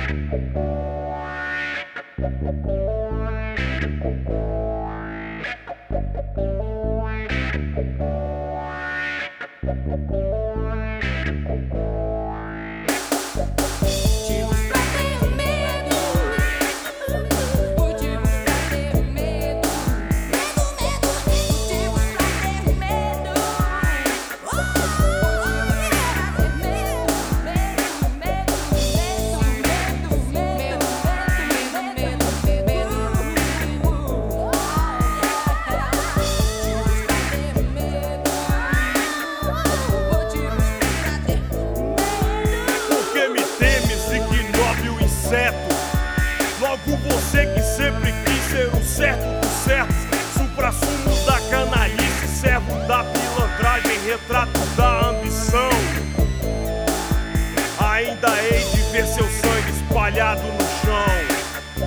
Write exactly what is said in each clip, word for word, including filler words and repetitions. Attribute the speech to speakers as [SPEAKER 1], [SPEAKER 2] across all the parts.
[SPEAKER 1] Logo você que sempre quis ser o certo dos certos, suprassumo da canalice, servo da pilantragem, retrato da ambição. Ainda hei de ver seu sangue espalhado no chão.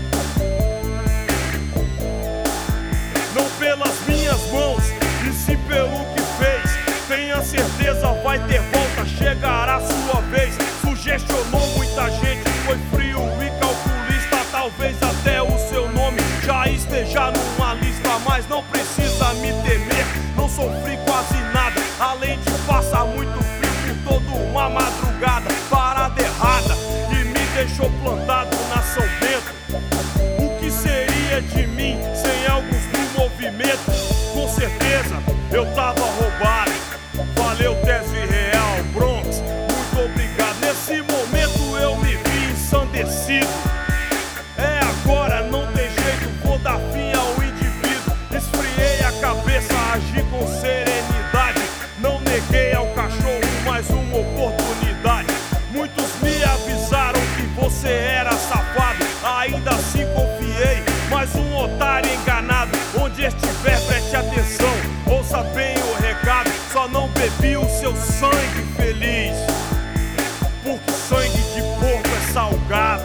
[SPEAKER 1] Não pelas minhas mãos, e sim pelo que fez. Tenha certeza, vai ter volta, chegará sua vez. Sugestionou muita gente, foi frio e calculista. Talvez até o seu nome já esteja numa lista, mas não precisa me temer, não sofri quase nada, além de passar muito frio por toda uma madrugada. Parada errada e me deixou plantado na São Bento. O que seria de mim sem alguns do movimento? Com certeza eu tava roubado. Valeu, Tese Real, Bronx, muito obrigado. Nesse momento eu me vi ensandecido. É agora, não tem jeito, vou dar fim ao indivíduo. Esfriei a cabeça, agi com serenidade. Não neguei ao cachorro mais uma oportunidade. Muitos me avisaram que você era safado, ainda assim confiei, mas um otário enganado. Onde estiver, preste atenção, ouça bem o recado. Só não bebi o seu sangue feliz, porque sangue de porco é salgado.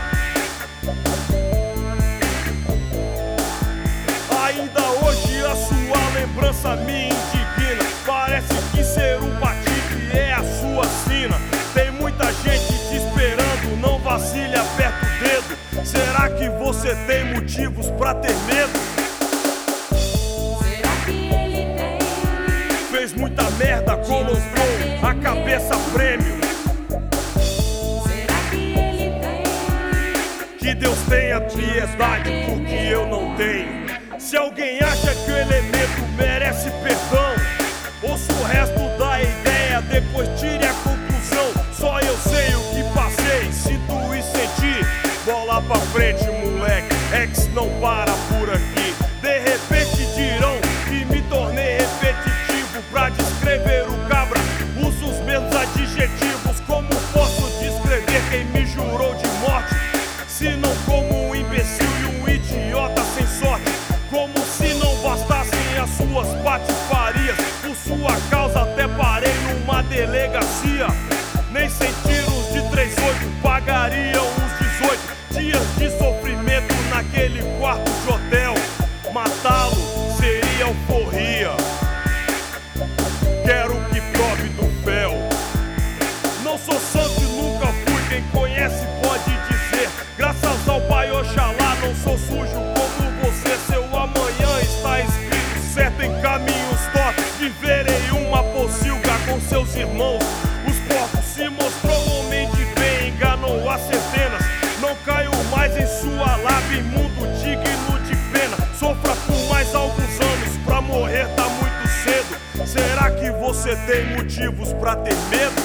[SPEAKER 1] Ainda hoje a sua lembrança me indigna. Parece que ser um patife é a sua sina. Tem muita gente te esperando, não vacile, aperta o dedo. Será que você tem motivos pra ter medo?
[SPEAKER 2] Será que ele tem?
[SPEAKER 1] Fez muita merda, colocou a cabeça a prêmio.
[SPEAKER 2] Será que ele tem?
[SPEAKER 1] Que Deus tenha piedade, porque eu não tenho. Se alguém acha que o elemento merece perdão, ouça o resto da ideia, depois tire a conclusão. Só eu sei o que passei, sinto e senti. Bola pra frente, moleque, ex não para por aqui. De repente dirão que me tornei repetitivo. Pra descrever o cabra, uso os mesmos adjetivos. Como posso descrever quem me jurou de morte, se não como um imbecil e um idiota sem sorte? Como se não bastassem as suas patifarias, por sua causa até parei numa delegacia. Nem sem tiros de três oito pagariam os dezoito dias de sofrimento naquele quarto de hotel. Matá-lo seria alforria. Quero que prove do fel. Não sou santo e nunca fui, quem conhece pode dizer. Graças ao Pai Oxalá não sou sujo como você. Seu amanhã está escrito certo em caminhos tortos. Viverei uma pocilga com seus irmãos os porcos. Se mostrou homem de bem, enganou as centenas. Não caio mais em sua lábia, imundo, digno de pena. Sofra por mais alguns anos, pra morrer tá muito cedo. Será que você tem motivos pra ter medo?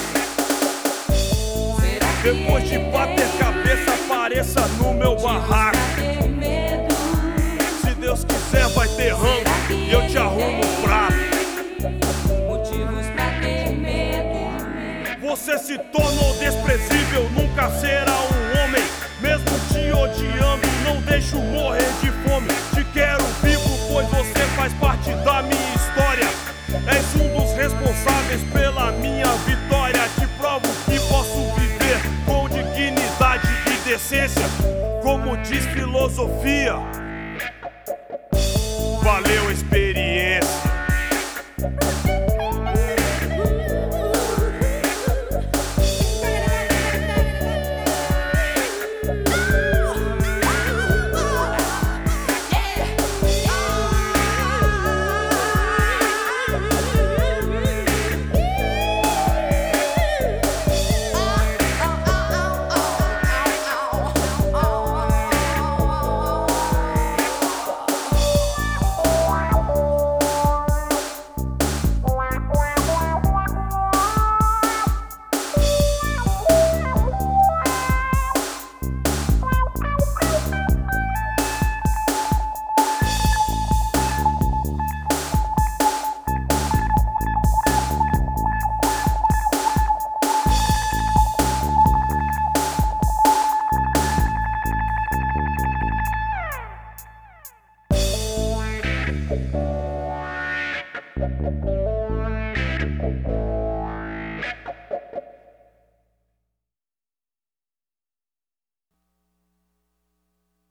[SPEAKER 2] Será que
[SPEAKER 1] Depois de
[SPEAKER 2] ele
[SPEAKER 1] bater
[SPEAKER 2] tem?
[SPEAKER 1] cabeça, apareça no meu barraco.
[SPEAKER 2] Pra ter medo.
[SPEAKER 1] Se Deus quiser vai ter rango e eu te arrumo um prato.
[SPEAKER 2] Motivos pra ter medo.
[SPEAKER 1] Você se tornou desprezível, nunca será um homem. Mesmo te odiando, não deixo morrer de fome. Te quero vivo, pois você faz parte da minha história. És um dos responsáveis pela minha vitória. Te provo que posso viver com dignidade e decência, como diz filosofia. Valeu, experiência.